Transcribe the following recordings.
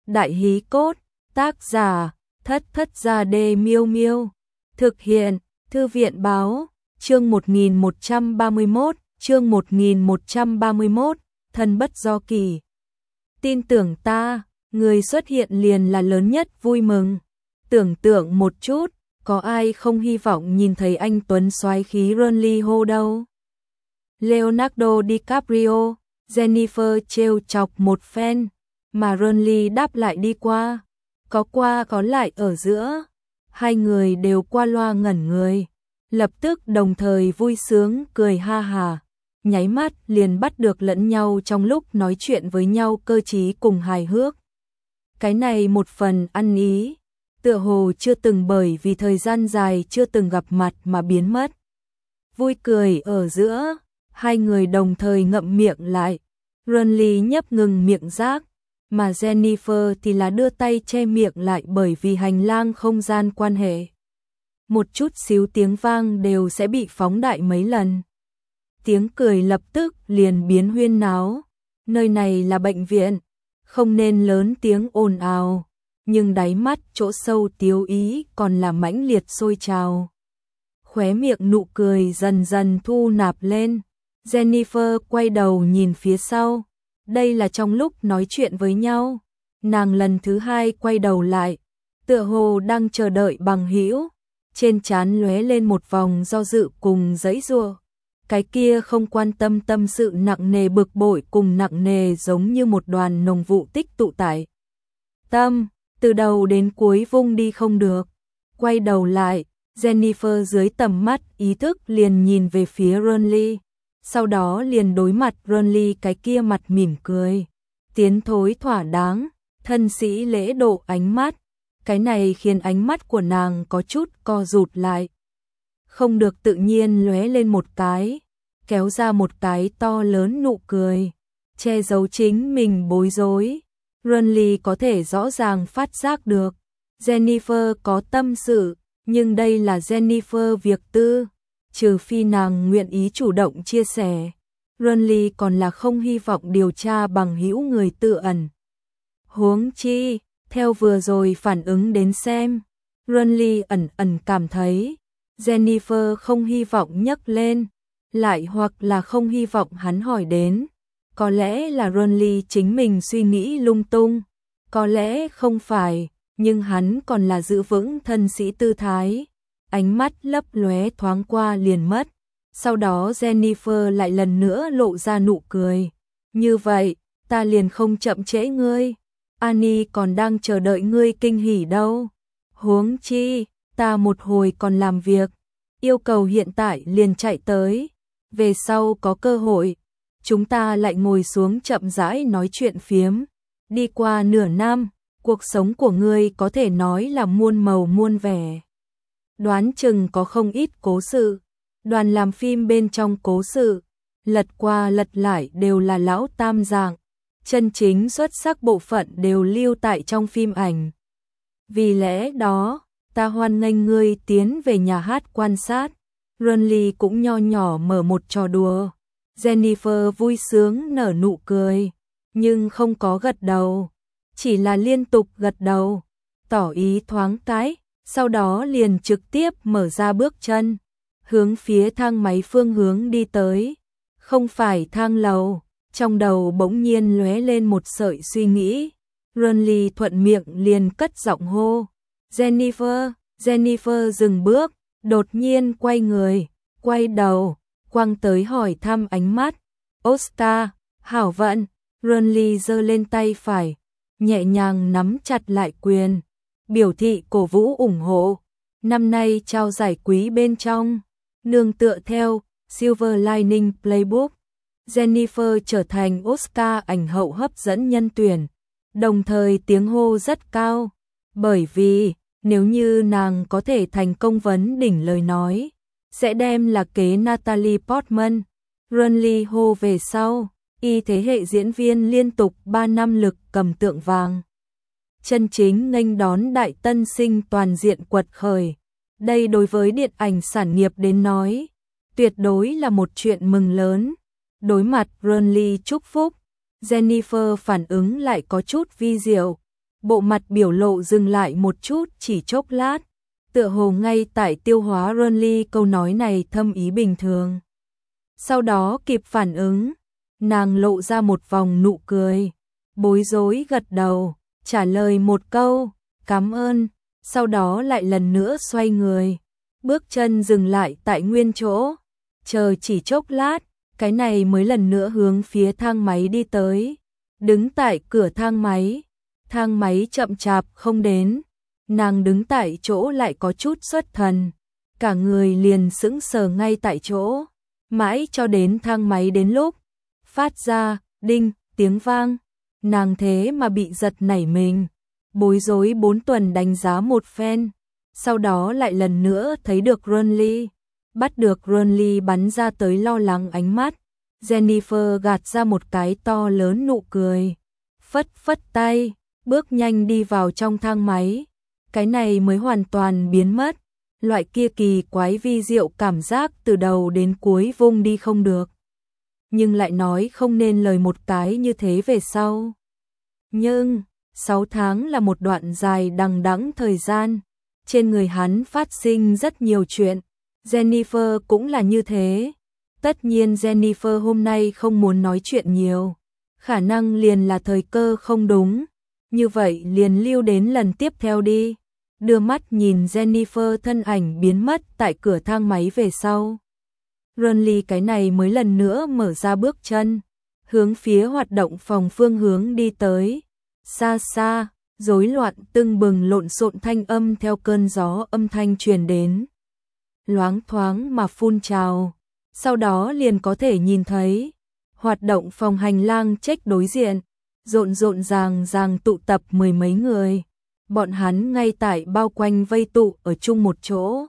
Đại hí cốt, tác giả, Thất Thất Gia Đê Miêu Miêu. Thực hiện, Thư viện báo, chương 1131, thân bất do kỳ. Tin tưởng ta, người xuất hiện liền là lớn nhất vui mừng. Tưởng tượng một chút, có ai không hy vọng nhìn thấy anh tuấn soái khí Ron Lee Ho đâu. Leonardo DiCaprio, Jennifer trêu chọc một phen, mà Ron Lee đáp lại đi qua có lại ở giữa. Hai người đều qua loa ngẩn người, lập tức đồng thời vui sướng cười ha hà, nháy mắt liền bắt được lẫn nhau trong lúc nói chuyện với nhau cơ trí cùng hài hước. Cái này một phần ăn ý, tựa hồ chưa từng bởi vì thời gian dài chưa từng gặp mặt mà biến mất. Vui cười ở giữa, hai người đồng thời ngậm miệng lại. Ron Lee nhấp ngừng miệng rác, mà Jennifer thì là đưa tay che miệng lại bởi vì hành lang không gian quan hệ. Một chút xíu tiếng vang đều sẽ bị phóng đại mấy lần. Tiếng cười lập tức liền biến huyên náo. Nơi này là bệnh viện, không nên lớn tiếng ồn ào, nhưng đáy mắt chỗ sâu tiếu ý còn là mãnh liệt sôi trào. Khóe miệng nụ cười dần dần thu nạp lên. Jennifer quay đầu nhìn phía sau. Đây là trong lúc nói chuyện với nhau. Nàng lần thứ hai quay đầu lại, tựa hồ đang chờ đợi bằng hữu. Trên trán lóe lên một vòng do dự cùng giãy giụa. Cái kia không quan tâm tâm sự nặng nề bực bội cùng nặng nề giống như một đoàn nồng vụ tích tụ tại tâm, từ đầu đến cuối vung đi không được. Quay đầu lại, Jennifer dưới tầm mắt ý thức liền nhìn về phía Ron Lee. Sau đó liền đối mặt Ron Lee cái kia mặt mỉm cười, tiến thối thỏa đáng, thân sĩ lễ độ ánh mắt. Cái này khiến ánh mắt của nàng có chút co rụt lại. Không được tự nhiên lóe lên một cái, kéo ra một cái to lớn nụ cười, che giấu chính mình bối rối. Ron Lee có thể rõ ràng phát giác được. Jennifer có tâm sự, nhưng đây là Jennifer việc tư. Trừ phi nàng nguyện ý chủ động chia sẻ, Ron Lee còn là không hy vọng điều tra bằng hữu người tự ẩn. Huống chi, theo vừa rồi phản ứng đến xem, Ron Lee ẩn cảm thấy Jennifer không hy vọng nhắc lên, lại hoặc là không hy vọng hắn hỏi đến. Có lẽ là Ron Lee chính mình suy nghĩ lung tung, có lẽ không phải, nhưng hắn còn là giữ vững thân sĩ tư thái. Ánh mắt lấp lóe thoáng qua liền mất. Sau đó Jennifer lại lần nữa lộ ra nụ cười. Như vậy, ta liền không chậm trễ ngươi. Annie còn đang chờ đợi ngươi kinh hỉ đâu. Huống chi, ta một hồi còn làm việc. Yêu cầu hiện tại liền chạy tới. Về sau có cơ hội, chúng ta lại ngồi xuống chậm rãi nói chuyện phiếm. Đi qua nửa năm, cuộc sống của ngươi có thể nói là muôn màu muôn vẻ. Đoán chừng có không ít cố sự, đoàn làm phim bên trong cố sự, lật qua lật lại đều là lão tam dạng, chân chính xuất sắc bộ phận đều lưu tại trong phim ảnh. Vì lẽ đó, ta hoan nghênh ngươi tiến về nhà hát quan sát. Ron Lee cũng nho nhỏ mở một trò đùa. Jennifer vui sướng nở nụ cười, nhưng không có gật đầu, chỉ là liên tục gật đầu, tỏ ý thoáng cái. Sau đó liền trực tiếp mở ra bước chân, hướng phía thang máy phương hướng đi tới. Không phải thang lầu, trong đầu bỗng nhiên lóe lên một sợi suy nghĩ. Ron Lee thuận miệng liền cất giọng hô. Jennifer, Jennifer dừng bước, đột nhiên quay người, quay đầu, quăng tới hỏi thăm ánh mắt. Oscar, hảo vận. Ron Lee giơ lên tay phải, nhẹ nhàng nắm chặt lại quyền, biểu thị cổ vũ ủng hộ. Năm nay trao giải quý bên trong, nương tựa theo Silver Lining Playbook, Jennifer trở thành Oscar ảnh hậu hấp dẫn nhân tuyển, đồng thời tiếng hô rất cao, bởi vì nếu như nàng có thể thành công vấn đỉnh lời nói, sẽ đem là kế Natalie Portman. Ron Lee hô về sau, y thế hệ diễn viên liên tục 3 năm lực cầm tượng vàng. Chân chính nghênh đón đại tân sinh toàn diện quật khởi. Đây đối với điện ảnh sản nghiệp đến nói, tuyệt đối là một chuyện mừng lớn. Đối mặt Ron Lee chúc phúc, Jennifer phản ứng lại có chút vi diệu. bộ mặt biểu lộ dừng lại một chút chỉ chốc lát, tựa hồ ngay tại tiêu hóa Ronly câu nói này thâm ý bình thường. Sau đó kịp phản ứng, nàng lộ ra một vòng nụ cười, bối rối gật đầu, trả lời một câu, cảm ơn, sau đó lại lần nữa xoay người, bước chân dừng lại tại nguyên chỗ, chờ chỉ chốc lát, cái này mới lần nữa hướng phía thang máy đi tới, đứng tại cửa thang máy chậm chạp không đến, nàng đứng tại chỗ lại có chút xuất thần, cả người liền sững sờ ngay tại chỗ, mãi cho đến thang máy đến lúc phát ra đinh tiếng vang, nàng thế mà bị giật nảy mình, bối rối 4 tuần đánh giá một phen, sau đó lại lần nữa thấy được Ronly, bắt được Ronly bắn ra tới lo lắng ánh mắt, Jennifer gạt ra một cái to lớn nụ cười, phất phất tay, bước nhanh đi vào trong thang máy, cái này mới hoàn toàn biến mất, loại kia kỳ quái vi diệu cảm giác từ đầu đến cuối vung đi không được. Nhưng lại nói không nên lời một cái như thế về sau. Nhưng, 6 tháng là một đoạn dài đằng đẵng thời gian, trên người hắn phát sinh rất nhiều chuyện, Jennifer cũng là như thế. Tất nhiên Jennifer hôm nay không muốn nói chuyện nhiều, khả năng liền là thời cơ không đúng, như vậy liền lưu đến lần tiếp theo đi. Đưa mắt nhìn Jennifer thân ảnh biến mất tại cửa thang máy về sau. Ronly cái này mới lần nữa mở ra bước chân, hướng phía hoạt động phòng phương hướng đi tới. Xa xa, rối loạn tưng bừng lộn xộn thanh âm theo cơn gió âm thanh truyền đến. Loáng thoáng mà phun trào, sau đó liền có thể nhìn thấy hoạt động phòng hành lang check đối diện, rộn ràng tụ tập mười mấy người. Bọn hắn ngay tại bao quanh vây tụ ở chung một chỗ.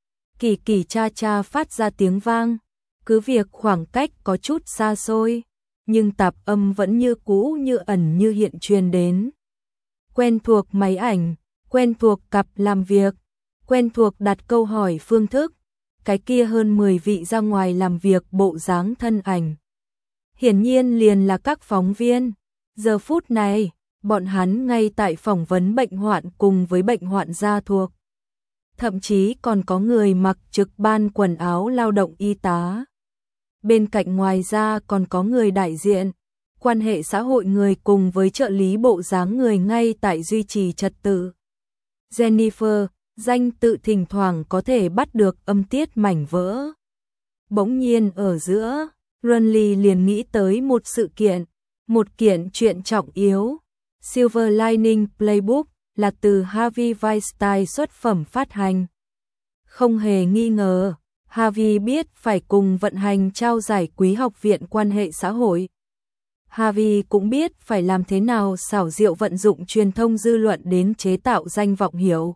Kỳ kỳ cha cha phát ra tiếng vang, cứ việc khoảng cách có chút xa xôi, nhưng tạp âm vẫn như cũ như ẩn như hiện truyền đến. Quen thuộc máy ảnh, quen thuộc cặp làm việc, quen thuộc đặt câu hỏi phương thức, cái kia hơn 10 vị ra ngoài làm việc bộ dáng thân ảnh. Hiển nhiên liền là các phóng viên, giờ phút này, bọn hắn ngay tại phỏng vấn bệnh hoạn cùng với bệnh hoạn gia thuộc. Thậm chí còn có người mặc trực ban quần áo lao động y tá. Bên cạnh ngoài ra còn có người đại diện, quan hệ xã hội người cùng với trợ lý bộ dáng người ngay tại duy trì trật tự. Jennifer, danh tự thỉnh thoảng có thể bắt được âm tiết mảnh vỡ. Bỗng nhiên ở giữa, Ronly liền nghĩ tới một sự kiện, một kiện chuyện trọng yếu. Silver Lining Playbook là từ Harvey Weinstein xuất phẩm phát hành. Không hề nghi ngờ, Harvey biết phải cùng vận hành trao giải quý học viện quan hệ xã hội. Harvey cũng biết phải làm thế nào xảo diệu vận dụng truyền thông dư luận đến chế tạo danh vọng hiệu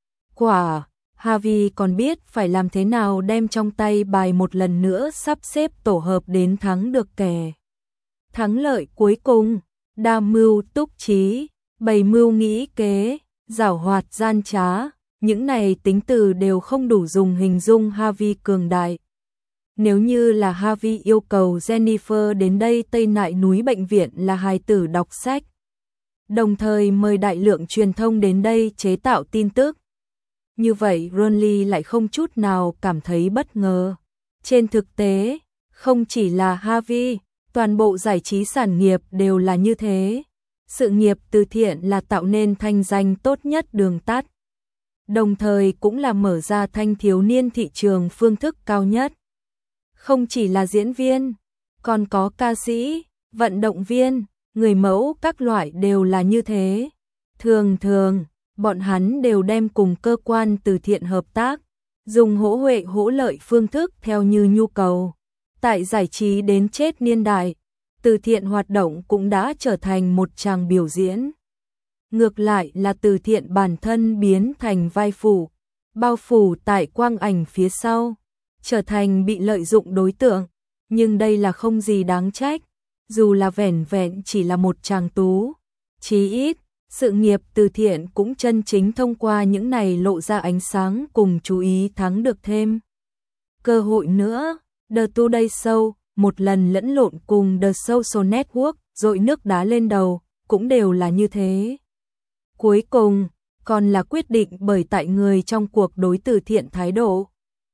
quả. Harvey còn biết phải làm thế nào đem trong tay bài một lần nữa sắp xếp tổ hợp đến thắng được kẻ. Thắng lợi cuối cùng, đa mưu túc trí, bày mưu nghĩ kế, giảo hoạt gian trá, những này tính từ đều không đủ dùng hình dung Harvey cường đại. Nếu như là Harvey yêu cầu Jennifer đến đây Tây Nại núi bệnh viện là hài tử đọc sách, đồng thời mời đại lượng truyền thông đến đây chế tạo tin tức. Như vậy Ronly lại không chút nào cảm thấy bất ngờ. Trên thực tế, không chỉ là Harvey, toàn bộ giải trí sản nghiệp đều là như thế. Sự nghiệp từ thiện là tạo nên thanh danh tốt nhất đường tắt, đồng thời cũng là mở ra thanh thiếu niên thị trường phương thức cao nhất. Không chỉ là diễn viên, còn có ca sĩ, vận động viên, người mẫu các loại đều là như thế. Thường, bọn hắn đều đem cùng cơ quan từ thiện hợp tác, dùng hỗ huệ hỗ lợi phương thức theo như nhu cầu. Tại giải trí đến chết niên đại, từ thiện hoạt động cũng đã trở thành một tràng biểu diễn. Ngược lại là từ thiện bản thân biến thành vai phụ, bao phủ tại quang ảnh phía sau, trở thành bị lợi dụng đối tượng. Nhưng đây là không gì đáng trách, dù là vẻn vẹn chỉ là một tràng tú. Chí ít, sự nghiệp từ thiện cũng chân chính thông qua những này lộ ra ánh sáng cùng chú ý thắng được thêm cơ hội nữa. The Today Show một lần lẫn lộn cùng The Social Network dội nước đá lên đầu, cũng đều là như thế. Cuối cùng, còn là quyết định bởi tại người trong cuộc đối từ thiện thái độ.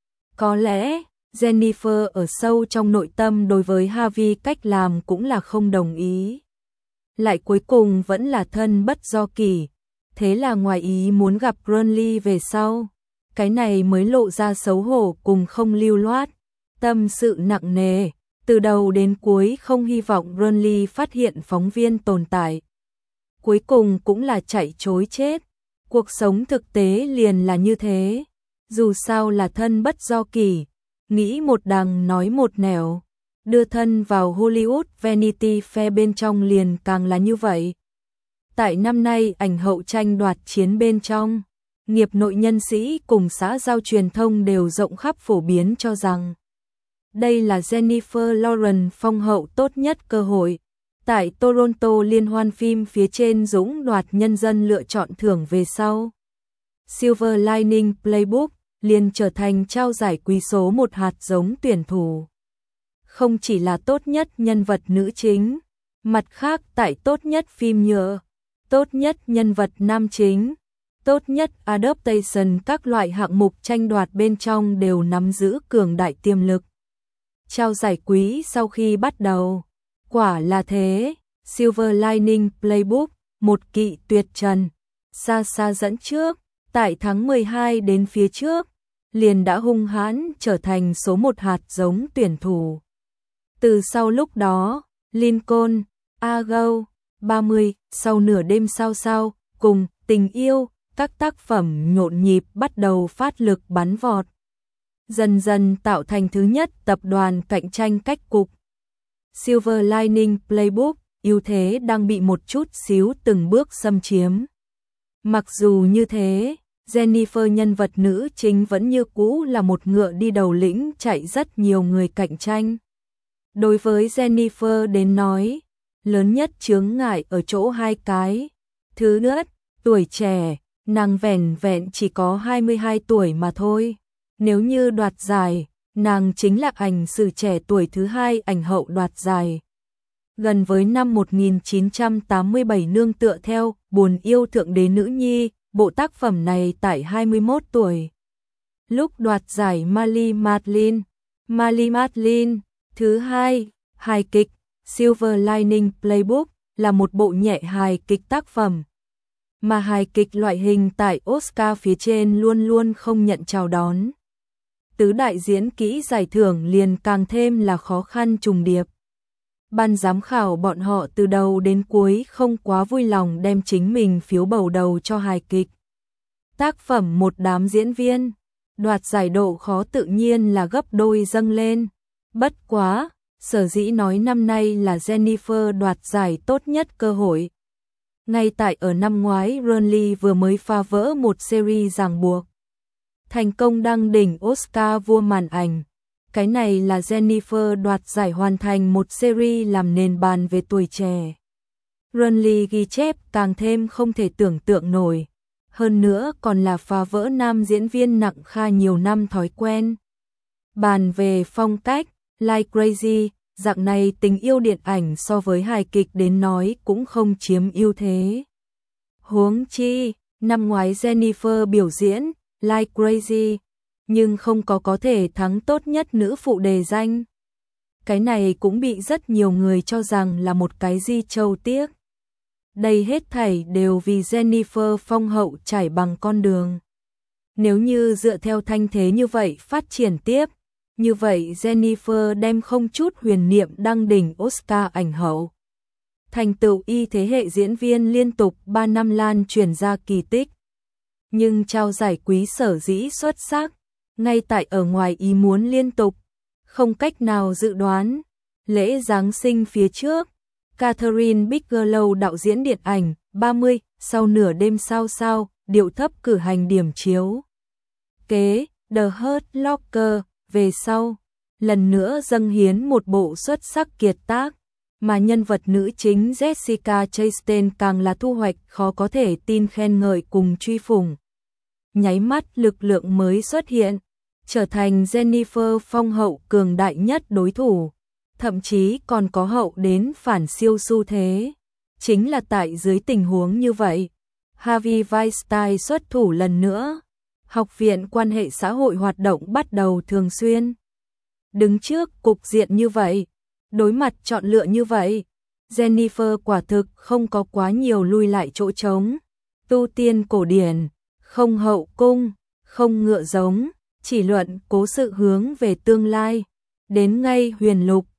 Có lẽ, Jennifer ở sâu trong nội tâm đối với Harvey cách làm cũng là không đồng ý. Lại cuối cùng vẫn là thân bất do kỷ, thế là ngoài ý muốn gặp Burnley về sau. Cái này mới lộ ra xấu hổ cùng không lưu loát, tâm sự nặng nề, từ đầu đến cuối không hy vọng Burnley phát hiện phóng viên tồn tại. Cuối cùng cũng là chạy chối chết, cuộc sống thực tế liền là như thế, dù sao là thân bất do kỷ, nghĩ một đằng nói một nẻo, đưa thân vào Hollywood Vanity Fair bên trong liền càng là như vậy. Tại năm nay ảnh hậu tranh đoạt chiến bên trong, nghiệp nội nhân sĩ cùng xã giao truyền thông đều rộng khắp phổ biến cho rằng đây là Jennifer Lawrence phong hậu tốt nhất cơ hội. Tại Toronto liên hoan phim phía trên dũng đoạt nhân dân lựa chọn thưởng về sau. Silver Lining Playbook liền trở thành trao giải quý số 1 hạt giống tuyển thủ. Không chỉ là tốt nhất nhân vật nữ chính, mặt khác tại tốt nhất phim nhựa, tốt nhất nhân vật nam chính, tốt nhất adaptation các loại hạng mục tranh đoạt bên trong đều nắm giữ cường đại tiềm lực. Trao giải quý sau khi bắt đầu, quả là thế, Silver Lining Playbook, một kỵ tuyệt trần, xa xa dẫn trước, tại tháng 12 đến phía trước, liền đã hung hãn trở thành số 1 hạt giống tuyển thủ. Từ sau lúc đó, Lincoln, Argo, 30, sau nửa đêm sao sao, cùng tình yêu, các tác phẩm nhộn nhịp bắt đầu phát lực bắn vọt. Dần dần tạo thành thứ nhất tập đoàn cạnh tranh cách cục. Silver Lining Playbook, ưu thế đang bị một chút xíu từng bước xâm chiếm. Mặc dù như thế, Jennifer nhân vật nữ chính vẫn như cũ là một ngựa đi đầu lĩnh chạy rất nhiều người cạnh tranh. Đối với Jennifer đến nói, lớn nhất chướng ngại ở chỗ hai cái. Thứ nhất, tuổi trẻ, nàng vẻn vẹn chỉ có 22 tuổi mà thôi. Nếu như đoạt giải, nàng chính là ảnh sử trẻ tuổi thứ 2 ảnh hậu đoạt giải. Gần với năm 1987 nương tựa theo Buồn yêu thượng đế nữ nhi, bộ tác phẩm này tại 21 tuổi. Lúc đoạt giải Marlee Matlin, thứ 2, hài kịch, Silver Lining Playbook, là một bộ nhẹ hài kịch tác phẩm. Mà hài kịch loại hình tại Oscar phía trên luôn luôn không nhận chào đón. Tứ đại diễn kỹ giải thưởng liền càng thêm là khó khăn trùng điệp. Ban giám khảo bọn họ từ đầu đến cuối không quá vui lòng đem chính mình phiếu bầu đầu cho hài kịch. Tác phẩm một đám diễn viên, đoạt giải độ khó tự nhiên là gấp đôi dâng lên. Bất quá, sở dĩ nói năm nay là Jennifer đoạt giải tốt nhất cơ hội. Ngay tại ở năm ngoái Burnley vừa mới phá vỡ một series ràng buộc. Thành công đăng đỉnh Oscar vua màn ảnh. Cái này là Jennifer đoạt giải hoàn thành một series làm nền bàn về tuổi trẻ. Burnley ghi chép càng thêm không thể tưởng tượng nổi. Hơn nữa còn là phá vỡ nam diễn viên nặng kha nhiều năm thói quen. Bàn về phong cách, Like Crazy, dạng này tình yêu điện ảnh so với hài kịch đến nói cũng không chiếm ưu thế. Huống chi, năm ngoái Jennifer biểu diễn Like Crazy, nhưng không có thể thắng tốt nhất nữ phụ đề danh. Cái này cũng bị rất nhiều người cho rằng là một cái di châu tiếc. Đây hết thảy đều vì Jennifer phong hậu trải bằng con đường. Nếu như dựa theo thanh thế như vậy phát triển tiếp, như vậy Jennifer đem không chút huyền niệm đăng đỉnh Oscar ảnh hậu. Thành tựu y thế hệ diễn viên liên tục 3 năm lan truyền ra kỳ tích. Nhưng trao giải quý sở dĩ xuất sắc, ngay tại ở ngoài ý muốn liên tục, không cách nào dự đoán. Lễ Giáng sinh phía trước, Catherine Bigelow đạo diễn điện ảnh 30, sau nửa đêm sao sao, điệu thấp cử hành điểm chiếu. Kế, The Hurt Locker, về sau, lần nữa dâng hiến một bộ xuất sắc kiệt tác, mà nhân vật nữ chính Jessica Chastain càng là thu hoạch khó có thể tin khen ngợi cùng truy phủng. Nháy mắt lực lượng mới xuất hiện, trở thành Jennifer phong hậu cường đại nhất đối thủ, thậm chí còn có hậu đến phản siêu xu thế. Chính là tại dưới tình huống như vậy, Harvey Weinstein xuất thủ lần nữa. Học viện quan hệ xã hội hoạt động bắt đầu thường xuyên. Đứng trước cục diện như vậy, đối mặt chọn lựa như vậy, Jennifer quả thực không có quá nhiều lui lại chỗ trống. Tu tiên cổ điển, không hậu cung, không ngựa giống, chỉ luận cố sự hướng về tương lai. Đến ngay huyền lục,